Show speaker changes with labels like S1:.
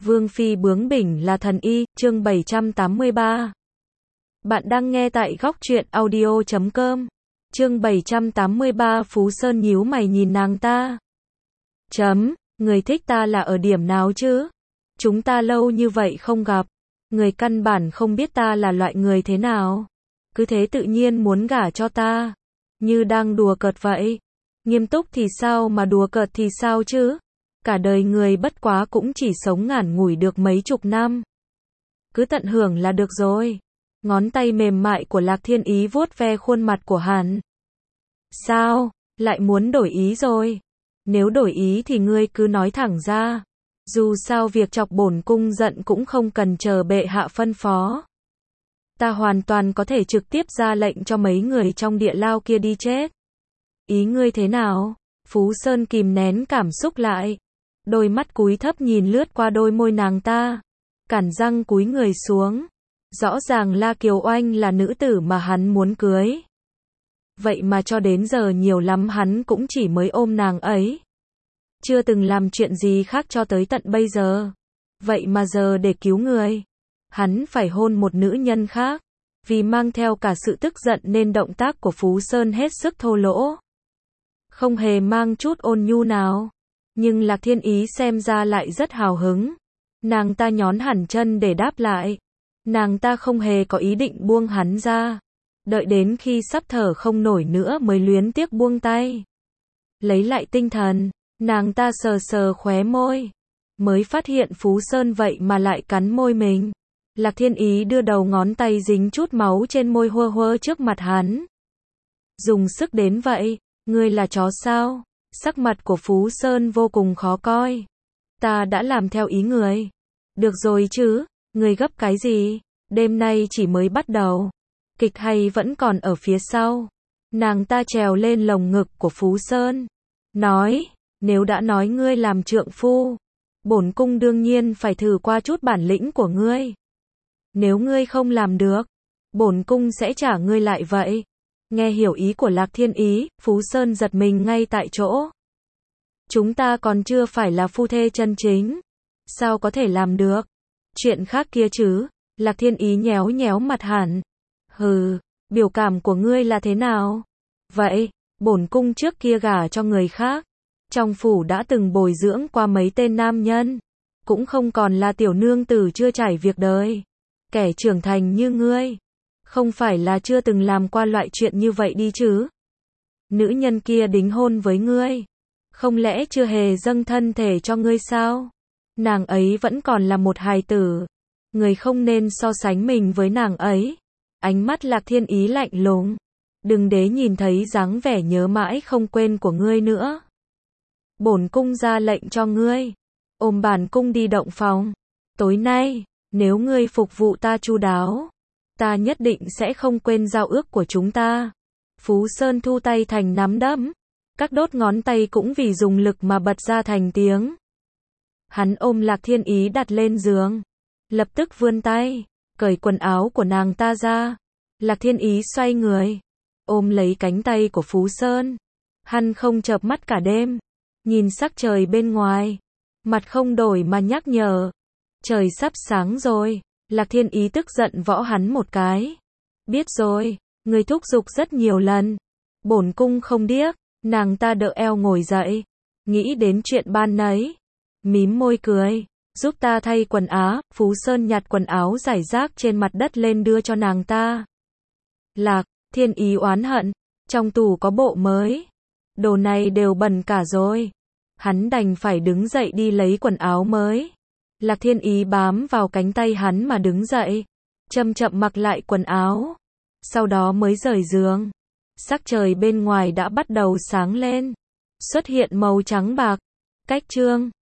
S1: Vương phi bướng bỉnh là thần y, chương 783. Bạn đang nghe tại góc truyện audio.com. Chương 783 Phú Sơn nhíu mày nhìn nàng ta. Người thích ta là ở điểm nào chứ? Chúng ta lâu như vậy không gặp. Người căn bản không biết ta là loại người thế nào. Cứ thế tự nhiên muốn gả cho ta. Như đang đùa cợt vậy. Nghiêm túc thì sao mà đùa cợt thì sao chứ? Cả đời người bất quá cũng chỉ sống ngắn ngủi được mấy chục năm. Cứ tận hưởng là được rồi. Ngón tay mềm mại của Lạc Thiên Ý vuốt ve khuôn mặt của hắn. Sao? Lại muốn đổi ý rồi? Nếu đổi ý thì ngươi cứ nói thẳng ra. Dù sao việc chọc bổn cung giận cũng không cần chờ bệ hạ phân phó. Ta hoàn toàn có thể trực tiếp ra lệnh cho mấy người trong địa lao kia đi chết. Ý ngươi thế nào? Phú Sơn kìm nén cảm xúc lại. Đôi mắt cúi thấp nhìn lướt qua đôi môi nàng ta. Cản răng cúi người xuống. Rõ ràng La Kiều Oanh là nữ tử mà hắn muốn cưới. Vậy mà cho đến giờ nhiều lắm hắn cũng chỉ mới ôm nàng ấy. Chưa từng làm chuyện gì khác cho tới tận bây giờ. Vậy mà giờ để cứu người, hắn phải hôn một nữ nhân khác. Vì mang theo cả sự tức giận nên động tác của Phú Sơn hết sức thô lỗ. Không hề mang chút ôn nhu nào. Nhưng Lạc Thiên Ý xem ra lại rất hào hứng. Nàng ta nhón hẳn chân để đáp lại. Nàng ta không hề có ý định buông hắn ra. Đợi đến khi sắp thở không nổi nữa mới luyến tiếc buông tay. Lấy lại tinh thần, nàng ta sờ sờ khóe môi. Mới phát hiện Phú Sơn vậy mà lại cắn môi mình. Lạc Thiên Ý đưa đầu ngón tay dính chút máu trên môi hơ hơ trước mặt hắn. Dùng sức đến vậy, ngươi là chó sao? Sắc mặt của Phú Sơn vô cùng khó coi. Ta đã làm theo ý người. Được rồi chứ, người gấp cái gì? Đêm nay chỉ mới bắt đầu. Kịch hay vẫn còn ở phía sau. Nàng ta trèo lên lồng ngực của Phú Sơn. Nói, nếu đã nói ngươi làm trượng phu, bổn cung đương nhiên phải thử qua chút bản lĩnh của ngươi. Nếu ngươi không làm được, bổn cung sẽ trả ngươi lại vậy. Nghe hiểu ý của Lạc Thiên Ý, Phú Sơn giật mình ngay tại chỗ. Chúng ta còn chưa phải là phu thê chân chính. Sao có thể làm được? Chuyện khác kia chứ. Lạc Thiên Ý nhéo nhéo mặt hẳn. Hừ, biểu cảm của ngươi là thế nào? Vậy, bổn cung trước kia gả cho người khác. Trong phủ đã từng bồi dưỡng qua mấy tên nam nhân. Cũng không còn là tiểu nương tử chưa trải việc đời. Kẻ trưởng thành như ngươi. Không phải là chưa từng làm qua loại chuyện như vậy đi chứ? Nữ nhân kia đính hôn với ngươi. Không lẽ chưa hề dâng thân thể cho ngươi sao? Nàng ấy vẫn còn là một hài tử. Người không nên so sánh mình với nàng ấy. Ánh mắt Lạc Thiên Ý lạnh lùng. Đừng để nhìn thấy dáng vẻ nhớ mãi không quên của ngươi nữa. Bổn cung ra lệnh cho ngươi. Ôm bản cung đi động phòng. Tối nay, nếu ngươi phục vụ ta chu đáo, ta nhất định sẽ không quên giao ước của chúng ta. Phú Sơn thu tay thành nắm đấm. Các đốt ngón tay cũng vì dùng lực mà bật ra thành tiếng. Hắn ôm Lạc Thiên Ý đặt lên giường. Lập tức vươn tay, cởi quần áo của nàng ta ra. Lạc Thiên Ý xoay người, ôm lấy cánh tay của Phú Sơn. Hắn không chợp mắt cả đêm, nhìn sắc trời bên ngoài. Mặt không đổi mà nhắc nhở. Trời sắp sáng rồi. Lạc Thiên Ý tức giận võ hắn một cái. Biết rồi, người thúc giục rất nhiều lần. Bổn cung không điếc. Nàng ta đỡ eo ngồi dậy. Nghĩ đến chuyện ban nấy. Mím môi cười. Giúp ta thay quần áo. Phú Sơn nhặt quần áo rải rác trên mặt đất lên đưa cho nàng ta. Lạc Thiên Ý oán hận. Trong tủ có bộ mới. Đồ này đều bẩn cả rồi. Hắn đành phải đứng dậy đi lấy quần áo mới. Lạc Thiên Ý bám vào cánh tay hắn mà đứng dậy. Chậm chậm mặc lại quần áo. Sau đó mới rời giường. Sắc trời bên ngoài đã bắt đầu sáng lên. Xuất hiện màu trắng bạc. Cách chương